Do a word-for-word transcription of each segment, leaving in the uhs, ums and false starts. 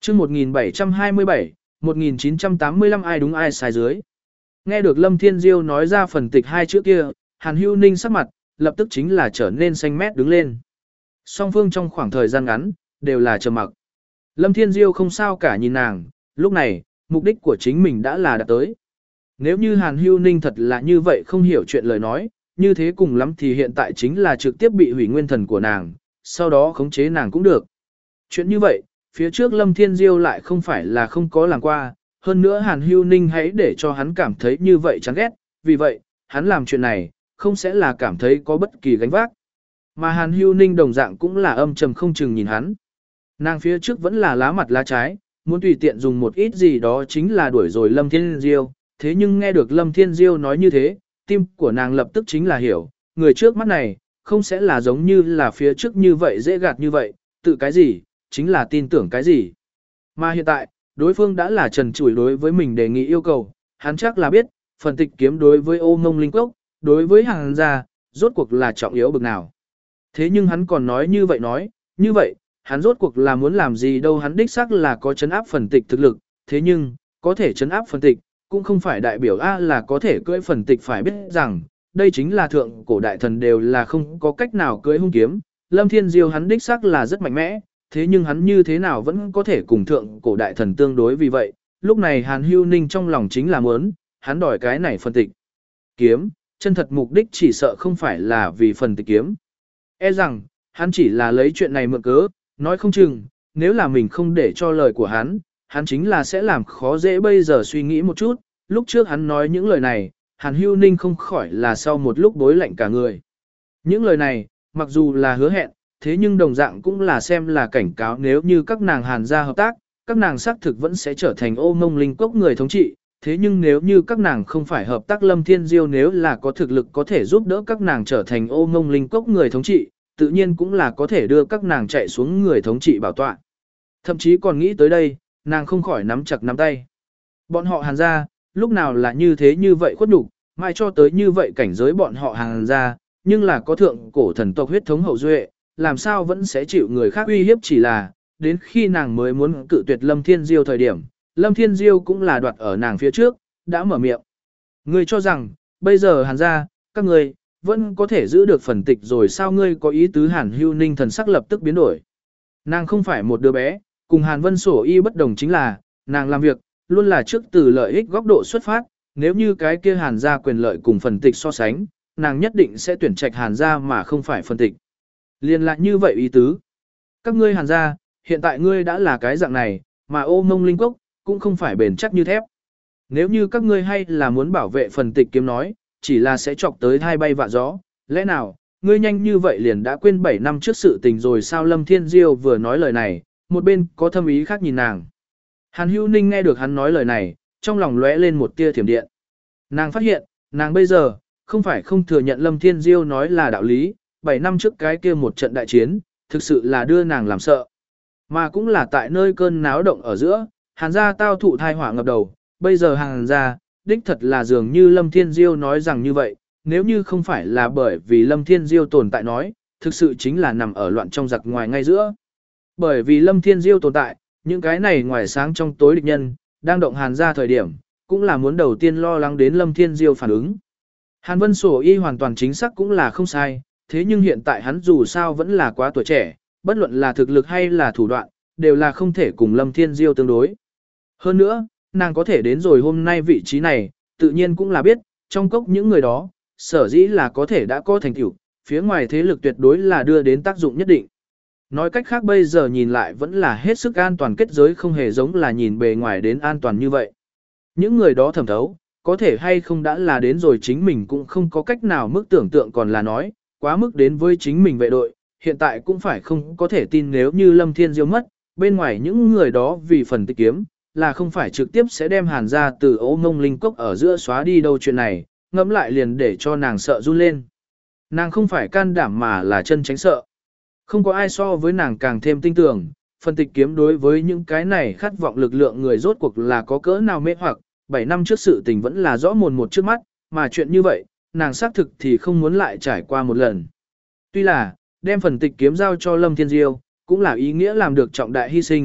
chương một nghìn bảy trăm hai mươi bảy, một nghìn chín trăm tám mươi lăm ai đúng ai sai dưới. Nghe được Lâm Thiên Diêu nói ra phần tịch hai chữ kia, Hàn Hữu Ninh sắc mặt, lập tức chính là trở nên xanh mét đứng lên. Song phương trong khoảng thời gian ngắn, đều là trầm mặc. Lâm Thiên Diêu không sao cả nhìn nàng, lúc này, mục đích của chính mình đã là đạt tới. Nếu như Hàn Hữu Ninh thật là như vậy không hiểu chuyện lời nói, như thế cùng lắm thì hiện tại chính là trực tiếp bị hủy nguyên thần của nàng, sau đó khống chế nàng cũng được. Chuyện như vậy, phía trước Lâm Thiên Diêu lại không phải là không có làm qua, hơn nữa Hàn Hữu Ninh hãy để cho hắn cảm thấy như vậy chán ghét, vì vậy, hắn làm chuyện này, không sẽ là cảm thấy có bất kỳ gánh vác. Mà Hàn Hữu Ninh đồng dạng cũng là âm trầm không chừng nhìn hắn. Nàng phía trước vẫn là lá mặt lá trái, muốn tùy tiện dùng một ít gì đó chính là đuổi rồi Lâm Thiên Diêu, thế nhưng nghe được Lâm Thiên Diêu nói như thế, tim của nàng lập tức chính là hiểu, người trước mắt này, không sẽ là giống như là phía trước như vậy dễ gạt như vậy, tự cái gì, chính là tin tưởng cái gì. Mà hiện tại, đối phương đã là trần trụi đối với mình đề nghị yêu cầu, hắn chắc là biết, phần tịch kiếm đối với ô ngông linh cốc, đối với hàng gia, rốt cuộc là trọng yếu bực nào. Thế nhưng hắn còn nói như vậy nói, như vậy, hắn rốt cuộc là muốn làm gì đâu, hắn đích xác là có chấn áp phần tịch thực lực, thế nhưng, có thể chấn áp phần tịch, cũng không phải đại biểu A là có thể cưỡi phần tịch, phải biết rằng, đây chính là thượng cổ đại thần đều là không có cách nào cưỡi hung kiếm. Lâm Thiên Diêu hắn đích xác là rất mạnh mẽ, thế nhưng hắn như thế nào vẫn có thể cùng thượng cổ đại thần tương đối, vì vậy, lúc này Hàn Hữu Ninh trong lòng chính là muốn, hắn đòi cái này phần tịch kiếm, chân thật mục đích chỉ sợ không phải là vì phần tịch kiếm. E rằng, hắn chỉ là lấy chuyện này mượn cớ, nói không chừng, nếu là mình không để cho lời của hắn, hắn chính là sẽ làm khó dễ. Bây giờ suy nghĩ một chút, lúc trước hắn nói những lời này, Hàn Hữu Ninh không khỏi là sau một lúc bối lạnh cả người. Những lời này, mặc dù là hứa hẹn, thế nhưng đồng dạng cũng là xem là cảnh cáo, nếu như các nàng Hàn gia hợp tác, các nàng xác thực vẫn sẽ trở thành ô ngông linh cốc người thống trị. Thế nhưng nếu như các nàng không phải hợp tác, Lâm Thiên Diêu nếu là có thực lực có thể giúp đỡ các nàng trở thành ô ngông linh cốc người thống trị, tự nhiên cũng là có thể đưa các nàng chạy xuống người thống trị bảo tọa. Thậm chí còn nghĩ tới đây, nàng không khỏi nắm chặt nắm tay. Bọn họ Hàn gia, lúc nào là như thế như vậy khuất nhục, mãi cho tới như vậy cảnh giới bọn họ Hàn gia, nhưng là có thượng cổ thần tộc huyết thống hậu duệ, làm sao vẫn sẽ chịu người khác uy hiếp. Chỉ là, đến khi nàng mới muốn cự tuyệt Lâm Thiên Diêu thời điểm, Lâm Thiên Diêu cũng là đoạt ở nàng phía trước, đã mở miệng. Ngươi cho rằng, bây giờ Hàn gia, các ngươi vẫn có thể giữ được phần tịch rồi sao? Ngươi có ý tứ? Hàn Hữu Ninh thần sắc lập tức biến đổi. Nàng không phải một đứa bé, cùng Hàn Vân Sổ Y bất đồng chính là, nàng làm việc, luôn là trước từ lợi ích góc độ xuất phát, nếu như cái kia Hàn gia quyền lợi cùng phần tịch so sánh, nàng nhất định sẽ tuyển trạch Hàn gia mà không phải phần tịch. Liên lại như vậy ý tứ. Các ngươi Hàn gia, hiện tại ngươi đã là cái dạng này, mà ô ngông linh cốc, cũng không phải bền chắc như thép. Nếu như các ngươi hay là muốn bảo vệ phần tịch kiếm nói, chỉ là sẽ chọc tới thai bay vạ gió, lẽ nào, ngươi nhanh như vậy liền đã quên bảy năm trước sự tình rồi sao? Lâm Thiên Diêu vừa nói lời này, một bên có thâm ý khác nhìn nàng. Hàn Hữu Ninh nghe được hắn nói lời này, trong lòng lóe lên một tia thiểm điện. Nàng phát hiện, nàng bây giờ, không phải không thừa nhận Lâm Thiên Diêu nói là đạo lý, bảy năm trước cái kia một trận đại chiến, thực sự là đưa nàng làm sợ. Mà cũng là tại nơi cơn náo động ở giữa, Hàn gia tao thụ thai họa ngập đầu, bây giờ Hàn gia, đích thật là dường như Lâm Thiên Diêu nói rằng như vậy, nếu như không phải là bởi vì Lâm Thiên Diêu tồn tại nói, thực sự chính là nằm ở loạn trong giặc ngoài ngay giữa. Bởi vì Lâm Thiên Diêu tồn tại, những cái này ngoài sáng trong tối địch nhân, đang động Hàn gia thời điểm, cũng là muốn đầu tiên lo lắng đến Lâm Thiên Diêu phản ứng. Hàn Vân Sổ Y hoàn toàn chính xác cũng là không sai, thế nhưng hiện tại hắn dù sao vẫn là quá tuổi trẻ, bất luận là thực lực hay là thủ đoạn, đều là không thể cùng Lâm Thiên Diêu tương đối. Hơn nữa, nàng có thể đến rồi hôm nay vị trí này, tự nhiên cũng là biết, trong cốc những người đó, sở dĩ là có thể đã có thành tựu, phía ngoài thế lực tuyệt đối là đưa đến tác dụng nhất định. Nói cách khác bây giờ nhìn lại vẫn là hết sức an toàn, kết giới không hề giống là nhìn bề ngoài đến an toàn như vậy. Những người đó thẩm thấu, có thể hay không đã là đến rồi chính mình cũng không có cách nào mức tưởng tượng, còn là nói, quá mức đến với chính mình vệ đội, hiện tại cũng phải không có thể tin nếu như Lâm Thiên Diêu mất, bên ngoài những người đó vì phần tịch kiếm, là không phải trực tiếp sẽ đem Hàn gia từ ố ngông linh cốc ở giữa xóa đi đâu. Chuyện này, ngẫm lại liền để cho nàng sợ run lên. Nàng không phải can đảm mà là chân tránh sợ. Không có ai so với nàng càng thêm tin tưởng, phần tịch kiếm đối với những cái này khát vọng lực lượng người rốt cuộc là có cỡ nào mê hoặc, bảy năm trước sự tình vẫn là rõ mồn một trước mắt, mà chuyện như vậy, nàng xác thực thì không muốn lại trải qua một lần. Tuy là, đem phần tịch kiếm giao cho Lâm Thiên Diêu, cũng là ý nghĩa làm được trọng đại hy sinh,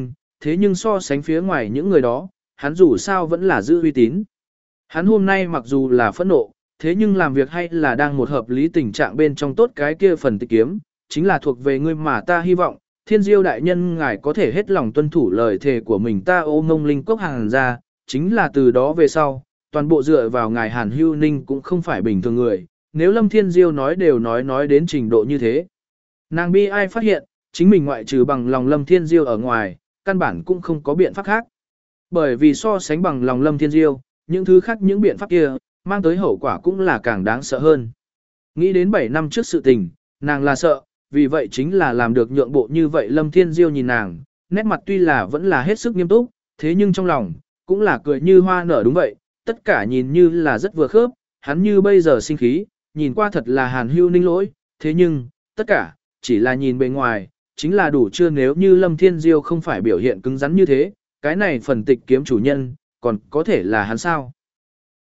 thế nhưng so sánh phía ngoài những người đó, hắn dù sao vẫn là giữ uy tín. Hắn hôm nay mặc dù là phẫn nộ, thế nhưng làm việc hay là đang một hợp lý tình trạng bên trong tốt cái kia phần tịch kiếm, chính là thuộc về ngươi mà ta hy vọng, thiên diêu đại nhân ngài có thể hết lòng tuân thủ lời thề của mình ta ô ngông linh cốc hàng ra, chính là từ đó về sau, toàn bộ dựa vào ngài Hàn Hưu Ninh cũng không phải bình thường người, nếu Lâm Thiên Diêu nói đều nói nói đến trình độ như thế. Nàng bi ai phát hiện, chính mình ngoại trừ bằng lòng Lâm Thiên Diêu ở ngoài, căn bản cũng không có biện pháp khác. Bởi vì so sánh bằng lòng Lâm Thiên Diêu, những thứ khác những biện pháp kia, mang tới hậu quả cũng là càng đáng sợ hơn. Nghĩ đến bảy năm trước sự tình, nàng là sợ, vì vậy chính là làm được nhượng bộ như vậy. Lâm Thiên Diêu nhìn nàng, nét mặt tuy là vẫn là hết sức nghiêm túc, thế nhưng trong lòng, cũng là cười như hoa nở. Đúng vậy, tất cả nhìn như là rất vừa khớp, hắn như bây giờ sinh khí, nhìn qua thật là Hàn Hưu Ninh lỗi, thế nhưng, tất cả, chỉ là nhìn bề ngoài, chính là đủ chưa. Nếu như Lâm Thiên Diêu không phải biểu hiện cứng rắn như thế, cái này phần tịch kiếm chủ nhân, còn có thể là hắn sao?